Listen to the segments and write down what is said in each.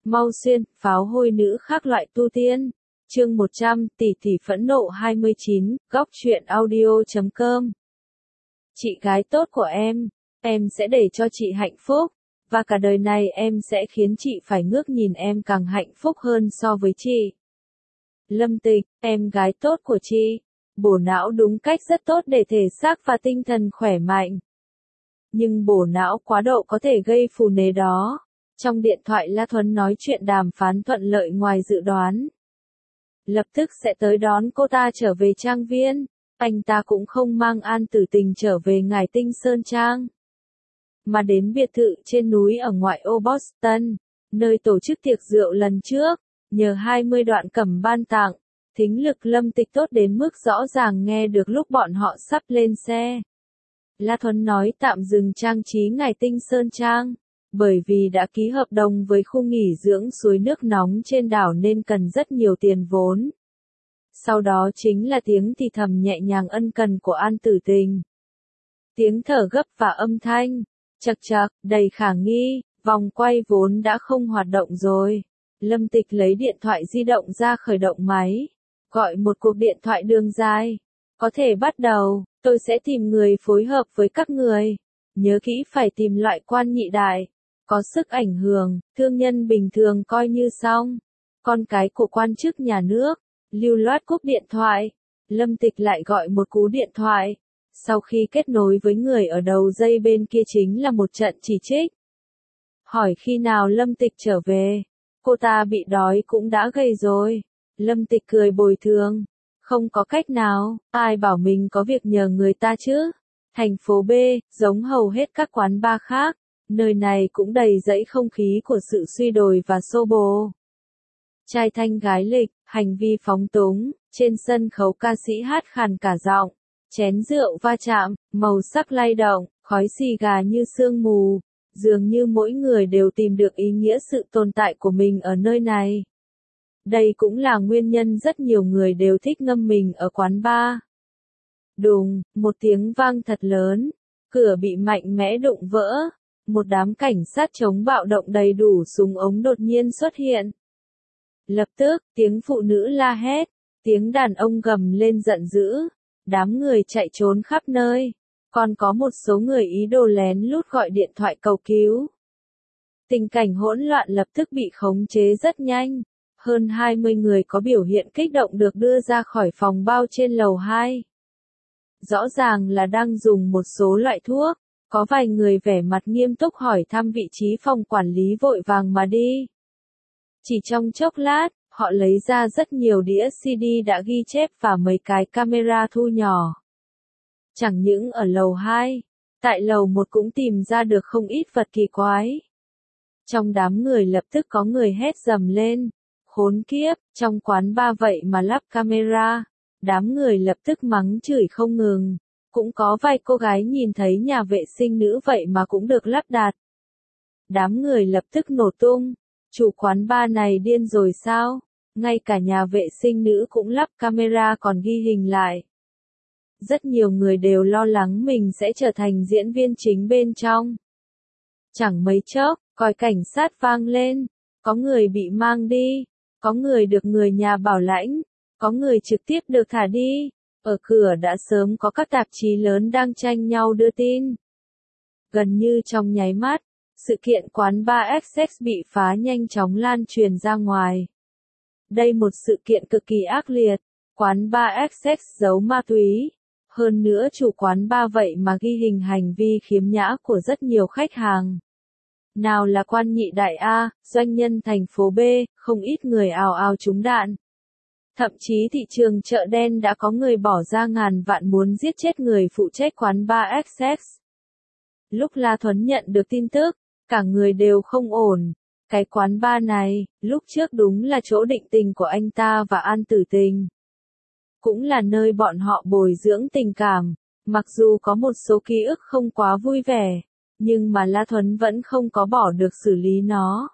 Mau xuyên, pháo hôi nữ khác loại tu tiên. Chương 100, tỷ tỷ phẫn nộ 29, góc truyện audio.com. Chị gái tốt của em sẽ để cho chị hạnh phúc, và cả đời này em sẽ khiến chị phải ngước nhìn em càng hạnh phúc hơn so với chị. Lâm Tịch, em gái tốt của chị, bổ não đúng cách rất tốt để thể xác và tinh thần khỏe mạnh. Nhưng bổ não quá độ có thể gây phù nề đó. Trong điện thoại La Thuấn nói chuyện đàm phán thuận lợi ngoài dự đoán. Lập tức sẽ tới đón cô ta trở về trang viên. Anh ta cũng không mang An Tử Tình trở về Ngải Tinh Sơn Trang, mà đến biệt thự trên núi ở ngoại ô Boston, nơi tổ chức tiệc rượu lần trước. Nhờ 20 đoạn cầm ban tặng, thính lực Lâm Tịch tốt đến mức rõ ràng nghe được lúc bọn họ sắp lên xe. La Thuấn nói tạm dừng trang trí Ngải Tinh Sơn Trang, bởi vì đã ký hợp đồng với khu nghỉ dưỡng suối nước nóng trên đảo nên cần rất nhiều tiền vốn. Sau đó chính là tiếng thì thầm nhẹ nhàng ân cần của An Tử Tình. Tiếng thở gấp và âm thanh chật chật, đầy khả nghi, vòng quay vốn đã không hoạt động rồi. Lâm Tịch lấy điện thoại di động ra khởi động máy, gọi một cuộc điện thoại đường dài. Có thể bắt đầu, tôi sẽ tìm người phối hợp với các người. Nhớ kỹ phải tìm loại quan nhị đại, có sức ảnh hưởng, thương nhân bình thường coi như xong. Con cái của quan chức nhà nước, lưu loát cúp điện thoại. Lâm Tịch lại gọi một cú điện thoại. Sau khi kết nối với người ở đầu dây bên kia chính là một trận chỉ trích. Hỏi khi nào Lâm Tịch trở về, cô ta bị đói cũng đã gầy rồi. Lâm Tịch cười bồi thường. Không có cách nào, ai bảo mình có việc nhờ người ta chứ. Thành phố B, giống hầu hết các quán bar khác, nơi này cũng đầy dẫy không khí của sự suy đồi và xô bồ. Trai thanh gái lịch, hành vi phóng túng, trên sân khấu ca sĩ hát khàn cả giọng, chén rượu va chạm, màu sắc lay động, khói xì gà như sương mù, dường như mỗi người đều tìm được ý nghĩa sự tồn tại của mình ở nơi này. Đây cũng là nguyên nhân rất nhiều người đều thích ngâm mình ở quán bar. Đùng, một tiếng vang thật lớn, cửa bị mạnh mẽ đụng vỡ, một đám cảnh sát chống bạo động đầy đủ súng ống đột nhiên xuất hiện. Lập tức, tiếng phụ nữ la hét, tiếng đàn ông gầm lên giận dữ, đám người chạy trốn khắp nơi, còn có một số người ý đồ lén lút gọi điện thoại cầu cứu. Tình cảnh hỗn loạn lập tức bị khống chế rất nhanh. Hơn 20 người có biểu hiện kích động được đưa ra khỏi phòng bao trên lầu 2. Rõ ràng là đang dùng một số loại thuốc, có vài người vẻ mặt nghiêm túc hỏi thăm vị trí phòng quản lý vội vàng mà đi. Chỉ trong chốc lát, họ lấy ra rất nhiều đĩa CD đã ghi chép và mấy cái camera thu nhỏ. Chẳng những ở lầu 2, tại lầu 1 cũng tìm ra được không ít vật kỳ quái. Trong đám người lập tức có người hét dầm lên. Khốn kiếp, trong quán bar vậy mà lắp camera. Đám người lập tức mắng chửi không ngừng. Cũng có vài cô gái nhìn thấy nhà vệ sinh nữ vậy mà cũng được lắp đặt. Đám người lập tức nổ tung. Chủ quán bar này điên rồi sao? Ngay cả nhà vệ sinh nữ cũng lắp camera còn ghi hình lại. Rất nhiều người đều lo lắng mình sẽ trở thành diễn viên chính bên trong. Chẳng mấy chốc, còi cảnh sát vang lên. Có người bị mang đi. Có người được người nhà bảo lãnh, có người trực tiếp được thả đi. Ở cửa đã sớm có các tạp chí lớn đang tranh nhau đưa tin. Gần như trong nháy mắt, sự kiện quán bar XX bị phá nhanh chóng lan truyền ra ngoài. Đây một sự kiện cực kỳ ác liệt, quán bar XX giấu ma túy. Hơn nữa chủ quán bar vậy mà ghi hình hành vi khiếm nhã của rất nhiều khách hàng. Nào là quan nhị đại A, doanh nhân thành phố B, không ít người ào ào trúng đạn. Thậm chí thị trường chợ đen đã có người bỏ ra ngàn vạn muốn giết chết người phụ trách quán bar XX. Lúc La Thuấn nhận được tin tức, cả người đều không ổn. Cái quán bar này, lúc trước đúng là chỗ định tình của anh ta và An Tử Tình. Cũng là nơi bọn họ bồi dưỡng tình cảm, mặc dù có một số ký ức không quá vui vẻ. Nhưng mà La Thuấn vẫn không có bỏ được xử lý nó,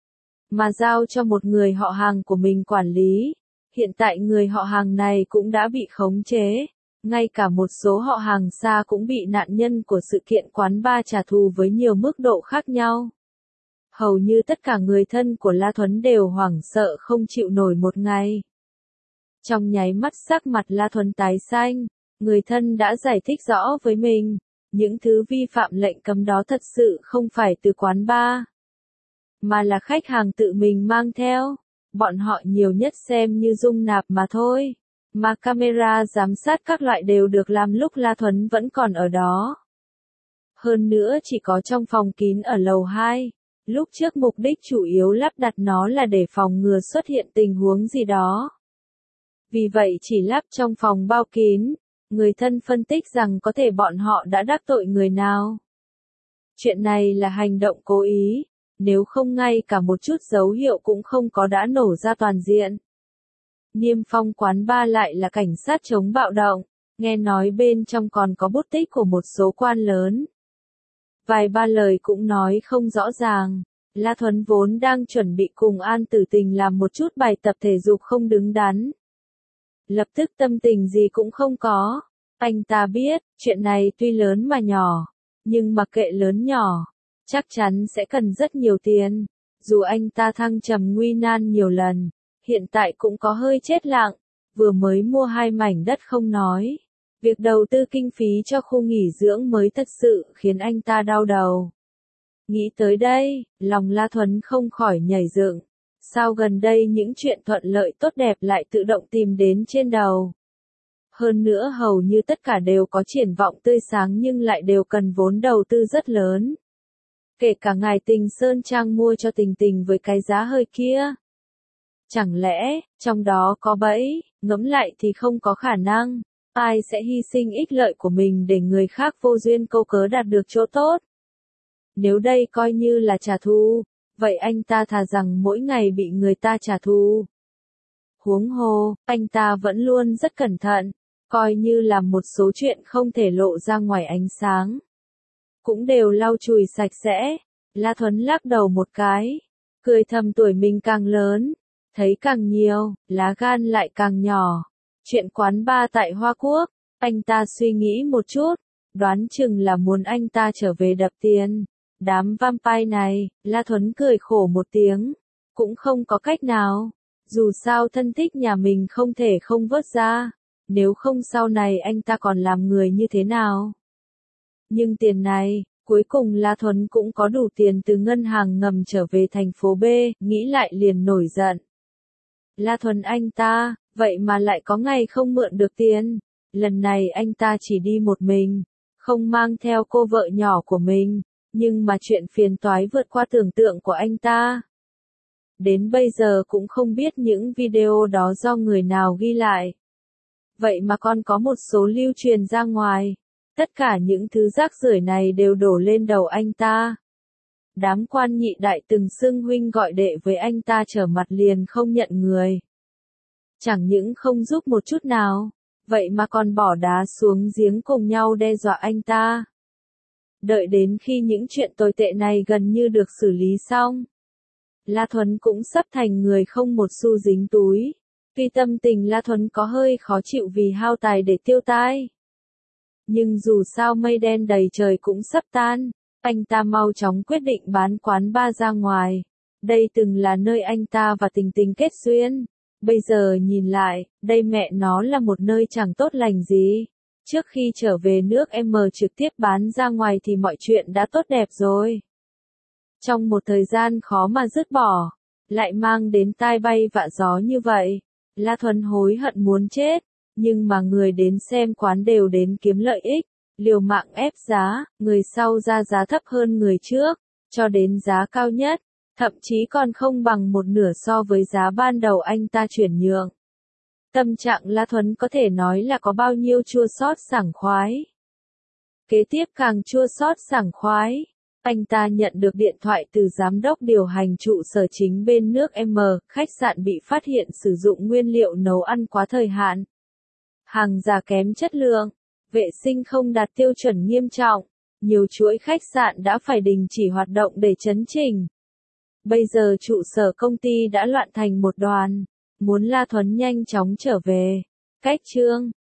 mà giao cho một người họ hàng của mình quản lý. Hiện tại người họ hàng này cũng đã bị khống chế, ngay cả một số họ hàng xa cũng bị nạn nhân của sự kiện quán bar trả thù với nhiều mức độ khác nhau. Hầu như tất cả người thân của La Thuấn đều hoảng sợ không chịu nổi một ngày. Trong nháy mắt sắc mặt La Thuấn tái xanh, người thân đã giải thích rõ với mình, những thứ vi phạm lệnh cấm đó thật sự không phải từ quán bar, mà là khách hàng tự mình mang theo. Bọn họ nhiều nhất xem như dung nạp mà thôi, mà camera giám sát các loại đều được làm lúc La Thuấn vẫn còn ở đó. Hơn nữa chỉ có trong phòng kín ở lầu 2, lúc trước mục đích chủ yếu lắp đặt nó là để phòng ngừa xuất hiện tình huống gì đó. Vì vậy chỉ lắp trong phòng bao kín, người thân phân tích rằng có thể bọn họ đã đắc tội người nào. Chuyện này là hành động cố ý, nếu không ngay cả một chút dấu hiệu cũng không có đã nổ ra toàn diện. Niêm phong quán bar lại là cảnh sát chống bạo động, nghe nói bên trong còn có bút tích của một số quan lớn. Vài ba lời cũng nói không rõ ràng, La Thuấn vốn đang chuẩn bị cùng An Tử Tình làm một chút bài tập thể dục không đứng đắn. Lập tức tâm tình gì cũng không có, anh ta biết, chuyện này tuy lớn mà nhỏ, nhưng mặc kệ lớn nhỏ, chắc chắn sẽ cần rất nhiều tiền. Dù anh ta thăng trầm nguy nan nhiều lần, hiện tại cũng có hơi chết lặng, vừa mới mua 2 mảnh đất không nói. Việc đầu tư kinh phí cho khu nghỉ dưỡng mới thật sự khiến anh ta đau đầu. Nghĩ tới đây, lòng La Thuấn không khỏi nhảy dựng. Sao gần đây những chuyện thuận lợi tốt đẹp lại tự động tìm đến trên đầu? Hơn nữa hầu như tất cả đều có triển vọng tươi sáng nhưng lại đều cần vốn đầu tư rất lớn. Kể cả ngài Tình Sơn Trang mua cho Tình Tình với cái giá hơi kia. Chẳng lẽ, trong đó có bẫy, ngẫm lại thì không có khả năng. Ai sẽ hy sinh ích lợi của mình để người khác vô duyên câu cớ đạt được chỗ tốt? Nếu đây coi như là trả thù, vậy anh ta thà rằng mỗi ngày bị người ta trả thù. Huống hồ, anh ta vẫn luôn rất cẩn thận, coi như là một số chuyện không thể lộ ra ngoài ánh sáng. Cũng đều lau chùi sạch sẽ. La Thuấn lắc đầu một cái, cười thầm tuổi mình càng lớn, thấy càng nhiều, lá gan lại càng nhỏ. Chuyện quán bar tại Hoa Quốc, anh ta suy nghĩ một chút, đoán chừng là muốn anh ta trở về đập tiền. Đám vampire này, La Thuấn cười khổ một tiếng, cũng không có cách nào, dù sao thân thích nhà mình không thể không vớt ra, nếu không sau này anh ta còn làm người như thế nào. Nhưng tiền này, cuối cùng La Thuấn cũng có đủ tiền từ ngân hàng ngầm trở về thành phố B, nghĩ lại liền nổi giận. La Thuấn anh ta, vậy mà lại có ngày không mượn được tiền, lần này anh ta chỉ đi một mình, không mang theo cô vợ nhỏ của mình. Nhưng mà chuyện phiền toái vượt qua tưởng tượng của anh ta. Đến bây giờ cũng không biết những video đó do người nào ghi lại. Vậy mà còn có một số lưu truyền ra ngoài. Tất cả những thứ rác rưởi này đều đổ lên đầu anh ta. Đám quan nhị đại từng xưng huynh gọi đệ với anh ta trở mặt liền không nhận người. Chẳng những không giúp một chút nào, vậy mà còn bỏ đá xuống giếng cùng nhau đe dọa anh ta. Đợi đến khi những chuyện tồi tệ này gần như được xử lý xong, La Thuấn cũng sắp thành người không một xu dính túi. Tuy tâm tình La Thuấn có hơi khó chịu vì hao tài để tiêu tai. Nhưng dù sao mây đen đầy trời cũng sắp tan, anh ta mau chóng quyết định bán quán bar ra ngoài. Đây từng là nơi anh ta và Tình Tình kết duyên. Bây giờ nhìn lại, đây mẹ nó là một nơi chẳng tốt lành gì. Trước khi trở về nước M trực tiếp bán ra ngoài thì mọi chuyện đã tốt đẹp rồi. Trong một thời gian khó mà dứt bỏ, lại mang đến tai bay vạ gió như vậy, La Thuấn hối hận muốn chết, nhưng mà người đến xem quán đều đến kiếm lợi ích, liều mạng ép giá, người sau ra giá thấp hơn người trước, cho đến giá cao nhất, thậm chí còn không bằng một nửa so với giá ban đầu anh ta chuyển nhượng. Tâm trạng La Thuấn có thể nói là có bao nhiêu chua xót sảng khoái. Kế tiếp càng chua xót sảng khoái, anh ta nhận được điện thoại từ giám đốc điều hành trụ sở chính bên nước M, khách sạn bị phát hiện sử dụng nguyên liệu nấu ăn quá thời hạn. Hàng giả kém chất lượng, vệ sinh không đạt tiêu chuẩn nghiêm trọng, nhiều chuỗi khách sạn đã phải đình chỉ hoạt động để chấn chỉnh. Bây giờ trụ sở công ty đã loạn thành một đoàn. Muốn La Thuấn nhanh chóng trở về. Cách chương